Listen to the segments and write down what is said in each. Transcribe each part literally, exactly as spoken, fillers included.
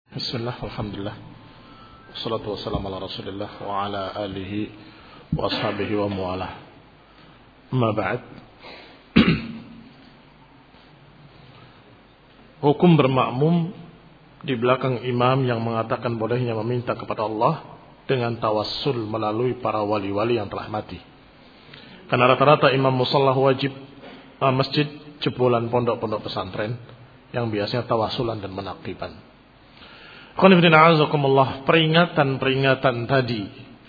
Bismillah, alhamdulillah, wassalatu wassalamu ala rasulillah wa ala alihi wa ashabihi wa mu'alah. Amma ba'd. Hukum bermakmum di belakang imam yang mengatakan bolehnya meminta kepada Allah dengan tawassul melalui para wali-wali yang telah mati. Karena rata-rata imam musalla wajib uh, masjid jebolan pondok-pondok pesantren yang biasanya tawassulan dan menaqiban. Peringatan-peringatan tadi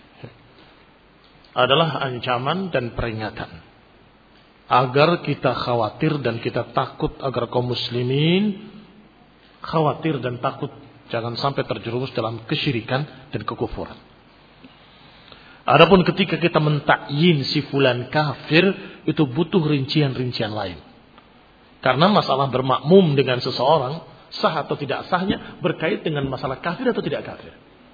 adalah ancaman dan peringatan agar kita khawatir dan kita takut, agar kaum muslimin khawatir dan takut jangan sampai terjerumus dalam kesyirikan dan kekufuran. Adapun ketika kita mentakyin si fulan kafir, itu butuh rincian-rincian lain. Karena masalah bermakmum dengan seseorang sah atau tidak sahnya berkait dengan masalah kafir atau tidak kafir.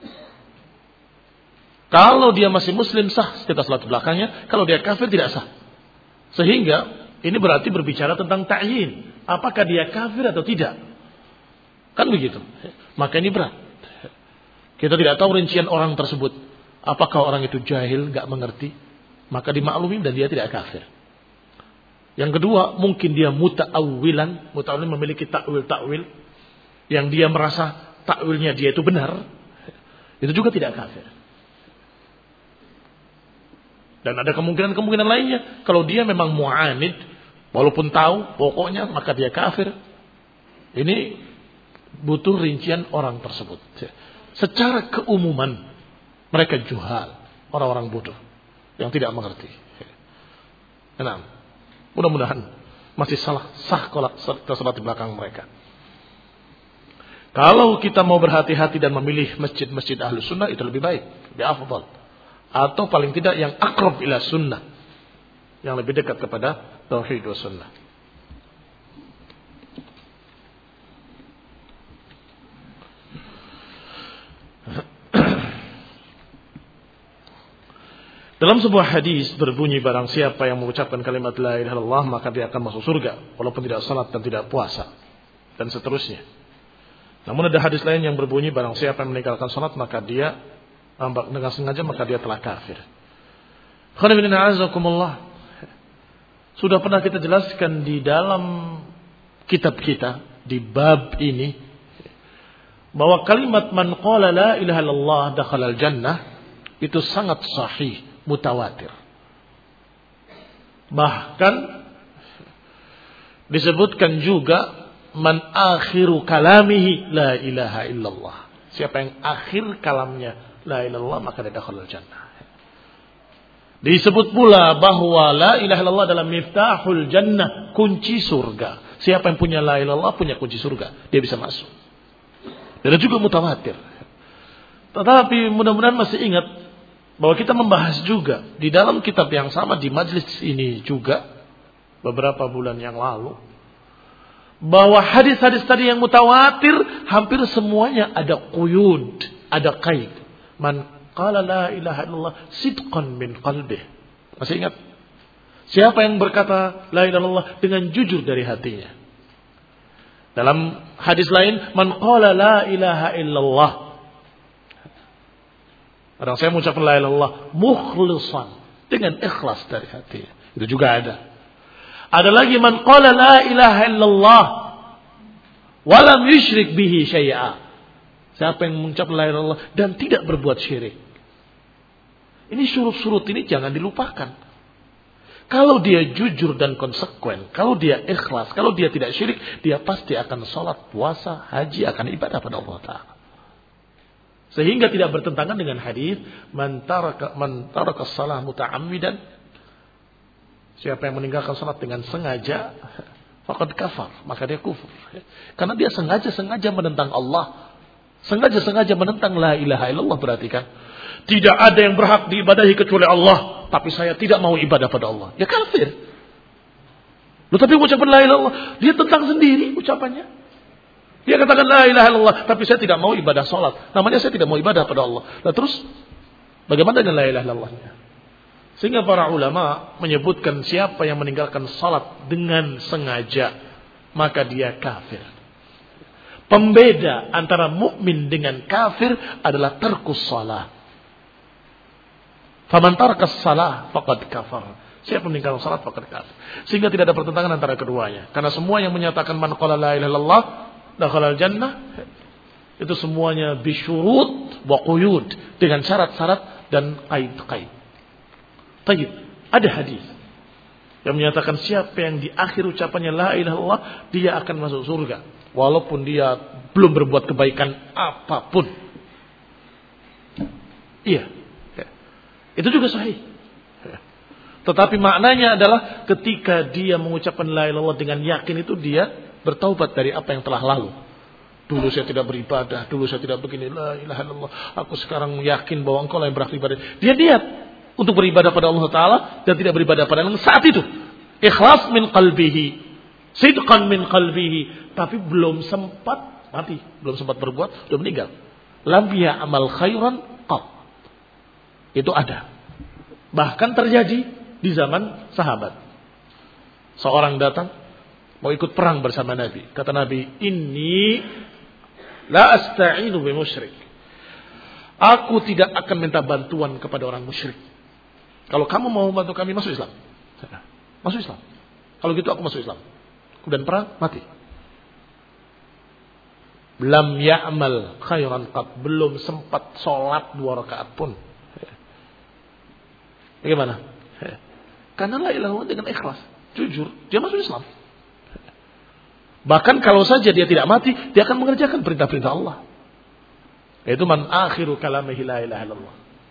Kalau dia masih muslim sah kita salat belakangnya, kalau dia kafir tidak sah. Sehingga ini berarti berbicara tentang ta'yin, apakah dia kafir atau tidak. Kan begitu. Maka ini berat. Kita tidak tahu rincian orang tersebut. Apakah orang itu jahil, gak mengerti, maka dimaklumi dan dia tidak kafir. Yang kedua, mungkin dia muta'awwilan, muta'awwilan memiliki takwil-takwil yang dia merasa takwilnya dia itu benar, itu juga tidak kafir. Dan ada kemungkinan-kemungkinan lainnya, kalau dia memang mu'anid, walaupun tahu pokoknya, maka dia kafir. Ini butuh rincian orang tersebut. Secara keumuman mereka juhal, orang-orang bodoh yang tidak mengerti. Nah, mudah-mudahan masih salah sah kalau salat di belakang mereka. Kalau kita mau berhati-hati dan memilih masjid-masjid ahlu sunnah, itu lebih baik, lebih afdal. Atau paling tidak yang akrab ila sunnah, yang lebih dekat kepada tauhid wa sunnah. Dalam sebuah hadis berbunyi, barang siapa yang mengucapkan kalimat la ilaha illallah maka dia akan masuk surga walaupun tidak salat dan tidak puasa, dan seterusnya. Namun ada hadis lain yang berbunyi, barang siapa yang meninggalkan salat maka dia dengan sengaja maka dia telah kafir. Sudah pernah kita jelaskan di dalam kitab kita di bab ini bahwa kalimat man qala la ilaha illallah dakhalal jannah itu sangat sahih, mutawatir. Bahkan disebutkan juga man akhiru kalamihi la ilaha illallah. Siapa yang akhir kalamnya la ilaha illallah maka dia dakhalul jannah. Disebut pula bahwa la ilaha illallah dalam miftahul jannah, kunci surga. Siapa yang punya la ilaha illallah punya kunci surga, dia bisa masuk. Dan juga mutawatir. Tetapi mudah-mudahan masih ingat bahwa kita membahas juga di dalam kitab yang sama di majlis ini juga beberapa bulan yang lalu, bahwa hadis-hadis tadi yang mutawatir hampir semuanya ada quyud, ada qaid. Man qala la ilaha illallah sidqan min qalbih. Masih ingat? Siapa yang berkata la ilaha illallah dengan jujur dari hatinya. Dalam hadis lain, man qala la ilaha illallah, orang saya mengucapkan la ilaha illallah mukhlishan, dengan ikhlas dari hatinya. Itu juga ada. Ada lagi man qala la ilaha illallah wa lam yusyrik bihi syai'a. Siapa yang mengucap la ilaha illallah dan tidak berbuat syirik. Ini surut-surut ini jangan dilupakan. Kalau dia jujur dan konsekuen, kalau dia ikhlas, kalau dia tidak syirik, dia pasti akan salat, puasa, haji, akan ibadah pada Allah Ta'ala. Sehingga tidak bertentangan dengan hadis man taraka man taraka shalah muta'ammidan, siapa yang meninggalkan salat dengan sengaja faqad kafar, maka dia kufur. Karena dia sengaja-sengaja menentang Allah, sengaja-sengaja menentang la ilaha illallah. Berarti kan tidak ada yang berhak diibadahi kecuali Allah, tapi saya tidak mau ibadah pada Allah, ya kafir. Loh, tapi ucapan la ilaha illallah dia tentang sendiri ucapannya. Dia katakan la ilaha illallah, tapi saya tidak mau ibadah salat. Namanya saya tidak mau ibadah pada Allah. Nah terus bagaimana dengan la ilaha illallahnya? Sehingga para ulama menyebutkan siapa yang meninggalkan salat dengan sengaja maka dia kafir. Pembeda antara mukmin dengan kafir adalah tarkus shalah. Faman tarkas shalah faqad kafar. Siapa meninggalkan salat faqad kafir. Sehingga tidak ada pertentangan antara keduanya. Karena semua yang menyatakan man qala la ilaha illallah dakhala al-jannah itu semuanya bisyurut wa quyud, dengan syarat-syarat dan qaid-qaid. Baik, ada hadis yang menyatakan siapa yang di akhir ucapannya la ilaha illallah dia akan masuk surga walaupun dia belum berbuat kebaikan apapun. Iya. Itu juga sahih. Tetapi maknanya adalah ketika dia mengucapkan la ilaha illallah dengan yakin itu dia bertaubat dari apa yang telah lalu. Dulu saya tidak beribadah, dulu saya tidak begini, la ilaha illallah. Aku sekarang yakin bahwa engkau lah yang beribadah. Dia niat untuk beribadah pada Allah Ta'ala dan tidak beribadah pada Allah saat itu. Ikhlas min qalbihi, sidqan min qalbihi. Tapi belum sempat mati, belum sempat berbuat, sudah meninggal. Lam ya'mal khairan qat. Itu ada. Bahkan terjadi di zaman sahabat. Seorang datang mau ikut perang bersama Nabi. Kata Nabi, "Inni la asta'inu bi musyrik." Aku tidak akan minta bantuan kepada orang musyrik. Kalau kamu mau membantu kami, masuk Islam. Masuk Islam. Kalau gitu aku masuk Islam. Kemudian perang, mati. Lam ya'mal khairan qat. Belum sempat sholat dua rakaat pun. Bagaimana? Karena la ilaha illallah dengan ikhlas, jujur, dia masuk Islam. Bahkan kalau saja dia tidak mati, dia akan mengerjakan perintah-perintah Allah. Yaitu man akhiru kalamihi la ilaha illallah.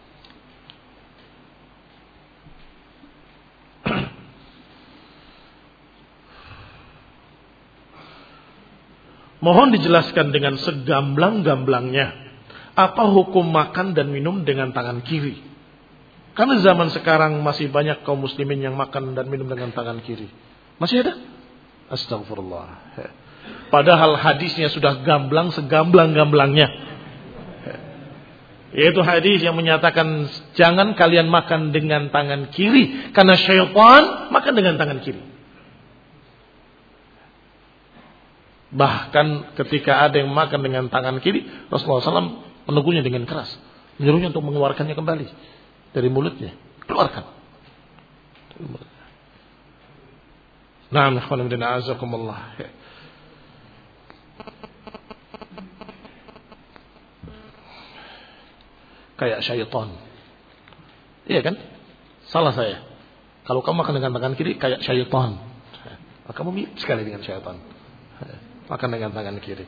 Mohon dijelaskan dengan segamblang-gamblangnya apa hukum makan dan minum dengan tangan kiri. Karena zaman sekarang masih banyak kaum muslimin yang makan dan minum dengan tangan kiri. Masih ada? Astagfirullah. Padahal hadisnya sudah gamblang segamblang-gamblangnya. Yaitu hadis yang menyatakan jangan kalian makan dengan tangan kiri. Karena syaitan makan dengan tangan kiri. Bahkan ketika ada yang makan dengan tangan kiri, Rasulullah shallallahu alaihi wasallam menegurnya dengan keras. Menyuruhnya untuk mengeluarkannya kembali dari mulutnya. Keluarkan. Naam, ikhwan fillah, azakumullah. Kayak syaitan. Iya kan? Salah saya. Kalau kamu makan dengan tangan kiri kayak syaitan. Kamu mirip sekali dengan syaitan. Makan dengan tangan kiri.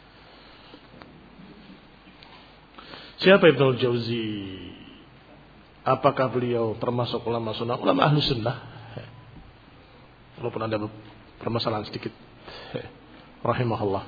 Siapa Ibnu Jauzi? Apakah beliau termasuk ulama sunnah? Ulama ahlu sunnah. Walaupun ada permasalahan sedikit. Rahimahullah.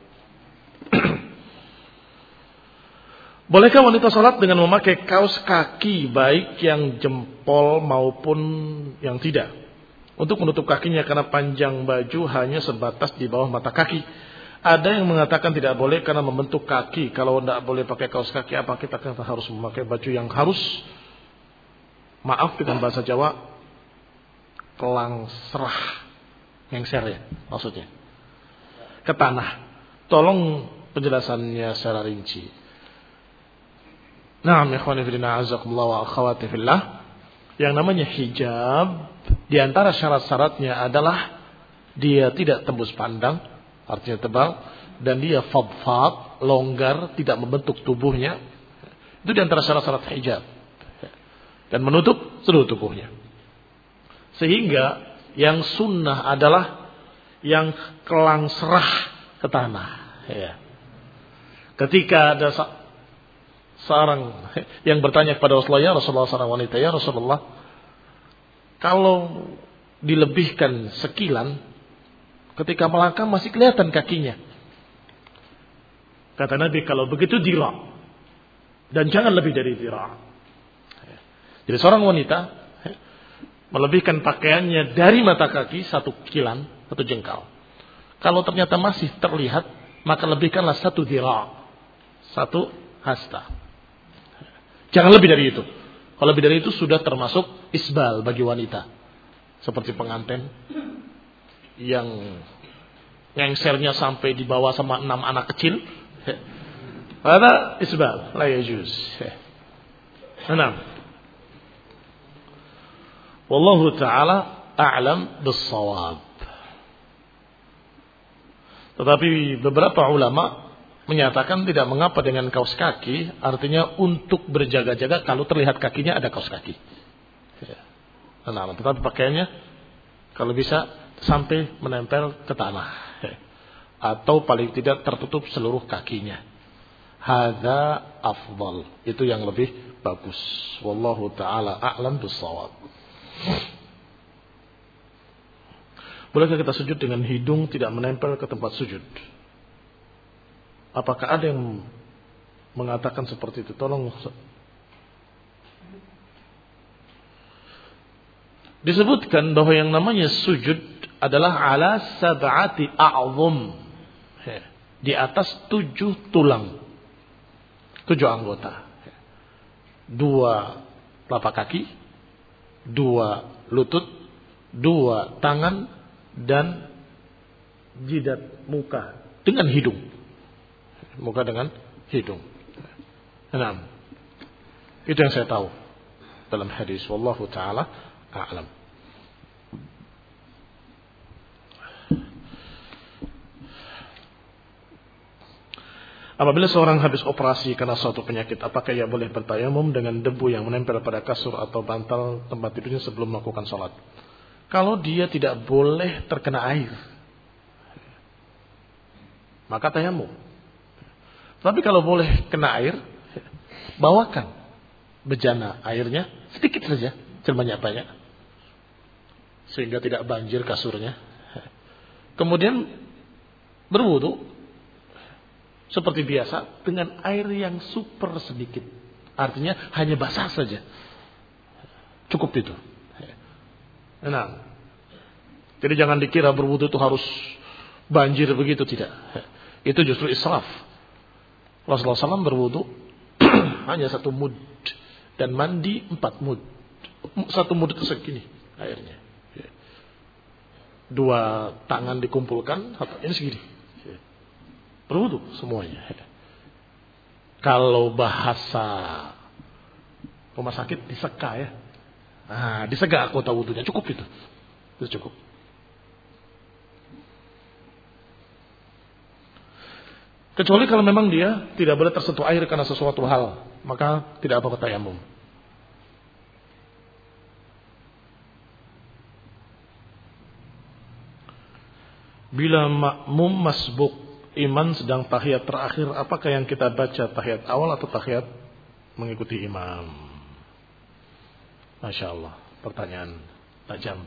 Bolehkah wanita sholat dengan memakai kaos kaki baik yang jempol maupun yang tidak? Untuk menutup kakinya karena panjang baju hanya sebatas di bawah mata kaki. Ada yang mengatakan tidak boleh karena membentuk kaki. Kalau tidak boleh pakai kaos kaki, apa kita harus memakai baju yang harus? Maaf dengan bahasa Jawa, kelang serah, ngengser ya maksudnya, ke tanah. Tolong penjelasannya secara rinci. Nah, ikhwani fillah, azakumullah wa akhwati fillah. Yang namanya hijab, di antara syarat-syaratnya adalah dia tidak tembus pandang, artinya tebal, dan dia fadfad, longgar, tidak membentuk tubuhnya. Itu di antara syarat-syarat hijab. Dan menutup seluruh tubuhnya. Sehingga yang sunnah adalah yang kelang serah ke tanah. Ya. Ketika ada seorang yang bertanya kepada Rasulullah, ya Rasulullah, seorang wanita, ya Rasulullah, kalau dilebihkan sekilan, ketika melangkah masih kelihatan kakinya. Kata Nabi, kalau begitu dira, dan jangan lebih dari dira. Jadi seorang wanita melebihkan pakaiannya dari mata kaki satu kilan, satu jengkal. Kalau ternyata masih terlihat, maka lebihkanlah satu dira, satu hasta. Jangan lebih dari itu. Kalau lebih dari itu sudah termasuk isbal bagi wanita. Seperti pengantin yang ngengsernya sampai dibawa sama enam anak kecil. Hada isbal, la yajuz. Enam. Wallahu ta'ala a'lam bis-shawab. Tetapi beberapa ulama menyatakan tidak mengapa dengan kaos kaki, artinya untuk berjaga-jaga kalau terlihat kakinya ada kaos kaki. Nah, tetapi pakaiannya kalau bisa sampai menempel ke tanah, atau paling tidak tertutup seluruh kakinya. Hadza afdal, itu yang lebih bagus. Wallahu ta'ala a'lam bis-shawab. Bolehkah kita sujud dengan hidung tidak menempel ke tempat sujud? Apakah ada yang mengatakan seperti itu? Tolong. Disebutkan bahwa yang namanya sujud adalah ala sab'ati a'zum, di atas tujuh tulang, tujuh anggota. Dua telapak kaki, dua lutut, dua tangan, dan jidat muka dengan hidung. Muka dengan hidung. Enam. Itu yang saya tahu dalam hadis. Wallahu ta'ala a'lam. Apabila seorang habis operasi karena suatu penyakit, apakah ia boleh bertayamum dengan debu yang menempel pada kasur atau bantal tempat tidurnya sebelum melakukan sholat? Kalau dia tidak boleh terkena air, maka tayamum. Tapi kalau boleh kena air, bawakan bejana airnya sedikit saja, jangan banyak-banyak, sehingga tidak banjir kasurnya. Kemudian berwudu seperti biasa dengan air yang super sedikit, artinya hanya basah saja, cukup itu. Nah, jadi jangan dikira berwudu itu harus banjir begitu, tidak. Itu justru israf. Rasulullah shallallahu alaihi wasallam berwudu hanya satu mud dan mandi empat mud. Satu mud itu segini airnya. Dua tangan dikumpulkan, ini segini. Berwudu semuanya. Kalau bahasa rumah sakit diseka ya. Nah, disegak anggota wudunya, cukup itu. Itu cukup. Kecuali kalau memang dia tidak boleh tersentuh air karena sesuatu hal, maka tidak apa-apa tayamum. Bila makmum masbuk, iman sedang tahiyat terakhir, apakah yang kita baca tahiyat awal atau tahiyat mengikuti imam? Masya Allah, pertanyaan tajam.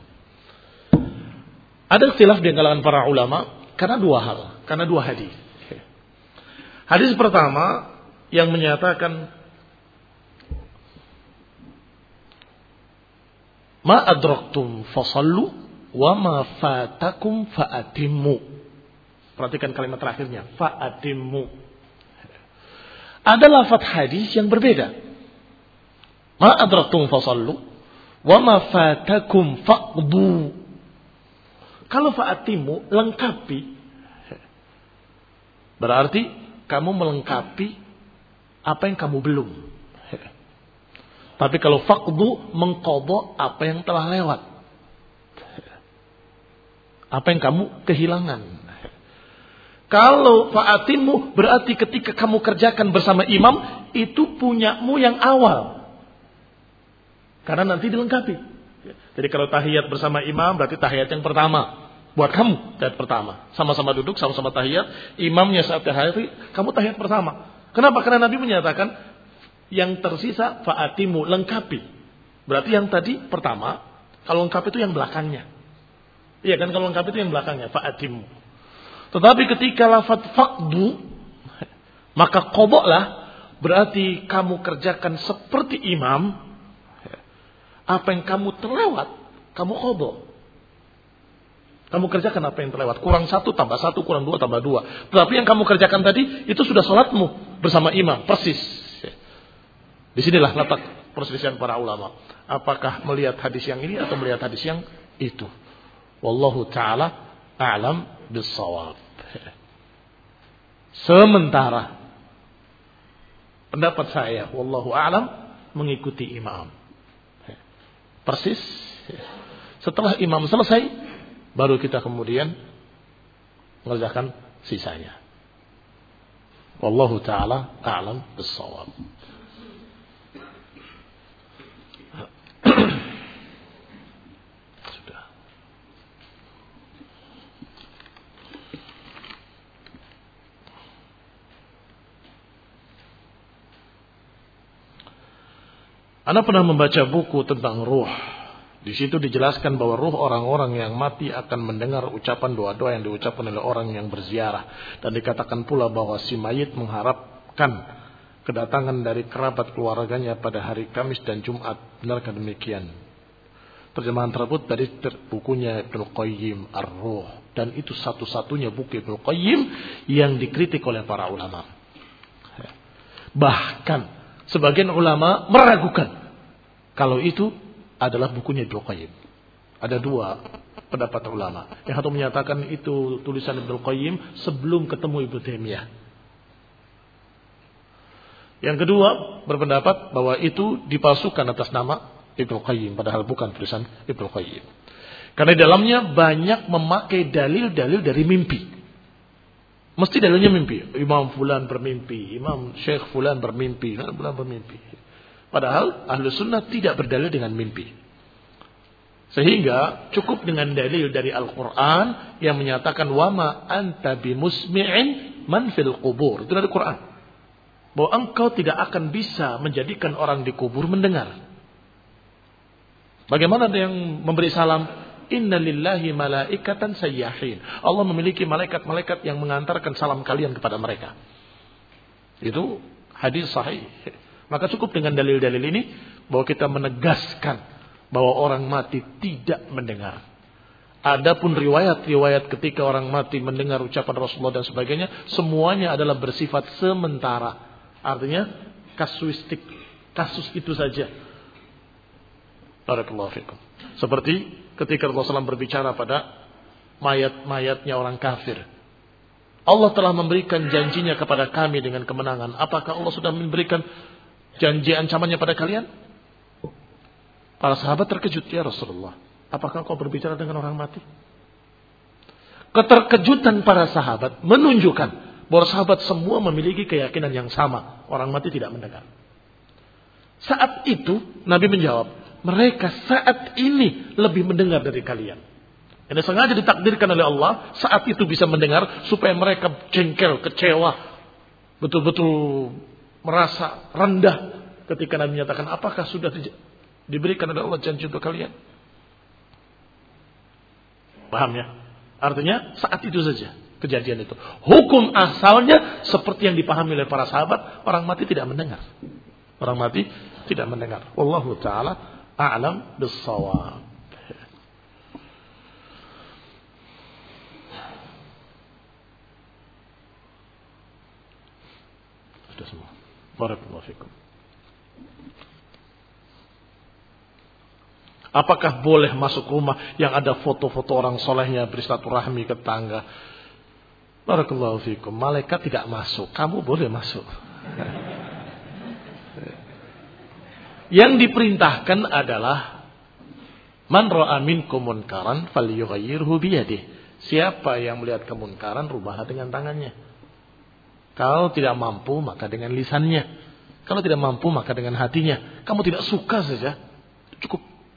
Ada ikhtilaf di kalangan para ulama karena dua hal, karena dua hadis. Hadis pertama yang menyatakan ma adraktum fasallu wa ma fatakum faatimmu. Perhatikan kalimat terakhirnya, faatimmu. Ada lafaz hadis yang berbeda. Ma adraktum fasallu wa ma fatakum faqdu. Kalau fa'atimu lengkapi, berarti kamu melengkapi apa yang kamu belum. Tapi kalau faqdu, mengqadha apa yang telah lewat, apa yang kamu kehilangan. Kalau fa'atimu berarti ketika kamu kerjakan bersama imam, itu punyamu yang awal, karena nanti dilengkapi. Jadi kalau tahiyat bersama imam berarti tahiyat yang pertama. Buat kamu tahiyat pertama. Sama-sama duduk, sama-sama tahiyat. Imamnya saat tahiyat, kamu tahiyat pertama. Kenapa? Karena Nabi menyatakan yang tersisa fa'atimu, lengkapi. Berarti yang tadi pertama, kalau lengkap itu yang belakangnya. Iya kan, kalau lengkap itu yang belakangnya, fa'atimu. Tetapi ketika lafaz faqdu, maka qadha, berarti kamu kerjakan seperti imam. Apa yang kamu terlewat, kamu qadha. Kamu kerjakan apa yang terlewat. Kurang satu tambah satu, kurang dua tambah dua. Tetapi yang kamu kerjakan tadi, itu sudah salatmu bersama imam. Persis. Disinilah letak perselisihan para ulama. Apakah melihat hadis yang ini atau melihat hadis yang itu. Wallahu ta'ala a'lam bis-shawab. Sementara pendapat saya, wallahu a'lam, mengikuti imam. Persis. Setelah imam selesai, baru kita kemudian mengerjakan sisanya. Wallahu ta'ala a'lam bis-shawab. Sudah. Anda pernah membaca buku tentang ruh. Di situ dijelaskan bahwa ruh orang-orang yang mati akan mendengar ucapan doa-doa yang diucapkan oleh orang yang berziarah. Dan dikatakan pula bahwa si mayit mengharapkan kedatangan dari kerabat keluarganya pada hari Kamis dan Jumat. Benarkah demikian? Terjemahan tersebut dari bukunya Ibnu Qayyim Ar-Ruh. Dan itu satu-satunya buku Ibnu Qayyim yang dikritik oleh para ulama. Bahkan sebagian ulama meragukan kalau itu adalah bukunya Ibnu Qayyim. Ada dua pendapat ulama. Yang satu menyatakan itu tulisan Ibnu Qayyim sebelum ketemu Ibnu Taimiyah. Yang kedua berpendapat bahwa itu dipalsukan atas nama Ibnu Qayyim, padahal bukan tulisan Ibnu Qayyim. Karena di dalamnya banyak memakai dalil-dalil dari mimpi. Mesti dalilnya mimpi. Imam Fulan bermimpi, Imam Syekh Fulan bermimpi, Fulan bermimpi. Padahal ahlu sunnah tidak berdalil dengan mimpi. Sehingga cukup dengan dalil dari Al-Quran yang menyatakan wama anta bimusmi'in man fil qubur. Itu dari Quran. Bahwa engkau tidak akan bisa menjadikan orang di kubur mendengar. Bagaimana ada yang memberi salam? Inna lillahi malaikatan sayyahin. Allah memiliki malaikat-malaikat yang mengantarkan salam kalian kepada mereka. Itu hadis sahih. Maka cukup dengan dalil-dalil ini bahwa kita menegaskan bahwa orang mati tidak mendengar. Adapun riwayat-riwayat ketika orang mati mendengar ucapan Rasulullah dan sebagainya, semuanya adalah bersifat sementara. Artinya kasuistik, kasus itu saja. Barakallahu fikum. Seperti ketika Rasulullah shallallahu alaihi wasallam berbicara pada mayat-mayatnya orang kafir. Allah telah memberikan janjinya kepada kami dengan kemenangan. Apakah Allah sudah memberikan janji ancamannya pada kalian? Para sahabat terkejut, ya Rasulullah, apakah kau berbicara dengan orang mati? Keterkejutan para sahabat menunjukkan bahwa sahabat semua memiliki keyakinan yang sama. Orang mati tidak mendengar. Saat itu Nabi menjawab, mereka saat ini lebih mendengar dari kalian. Ini sengaja ditakdirkan oleh Allah saat itu bisa mendengar supaya mereka jengkel, kecewa, betul-betul merasa rendah ketika Nabi menyatakan apakah sudah di, diberikan oleh Allah janji untuk kalian. Paham ya? Artinya saat itu saja kejadian itu. Hukum asalnya seperti yang dipahami oleh para sahabat, orang mati tidak mendengar. Orang mati tidak mendengar. Wallahu ta'ala a'lam bis-shawab. Sudah semua. Barakallahu fikum. Apakah boleh masuk rumah yang ada foto-foto orang solehnya bersilaturahmi ke tetangga? Barakallahu fikum. Malaikat tidak masuk, kamu boleh masuk. Yang diperintahkan adalah man ra'a minkum munkaran falyughayyirhu biyadihi. Siapa yang melihat kemunkaran, rubahlah dengan tangannya. Kalau tidak mampu, maka dengan lisannya. Kalau tidak mampu, maka dengan hatinya. Kamu tidak suka saja, cukup.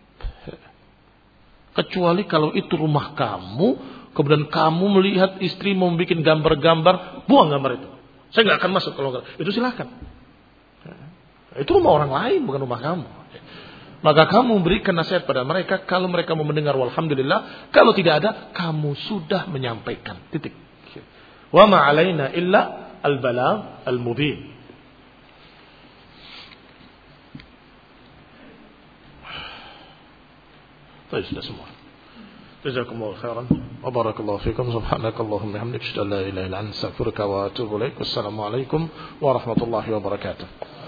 Kecuali kalau itu rumah kamu, kemudian kamu melihat istri mau bikin gambar-gambar, buang gambar itu. Saya nggak akan masuk kalau itu, silahkan. Itu rumah orang lain, bukan rumah kamu. Maka kamu berikan nasihat pada mereka. Kalau mereka mau mendengar, walhamdulillah. Kalau tidak ada, kamu sudah menyampaikan. Titik. Wa ma alaina illa al-balagh al-mubin. Baik, sudah semua. Jazakumullahu khairan wa barakallahu fikum. Subhanakallahumma wa bihamdika, asyhadu an la ilaha illa anta, astaghfiruka wa atubu ilaik. Wassalamu alaikum warahmatullahi wabarakatuh.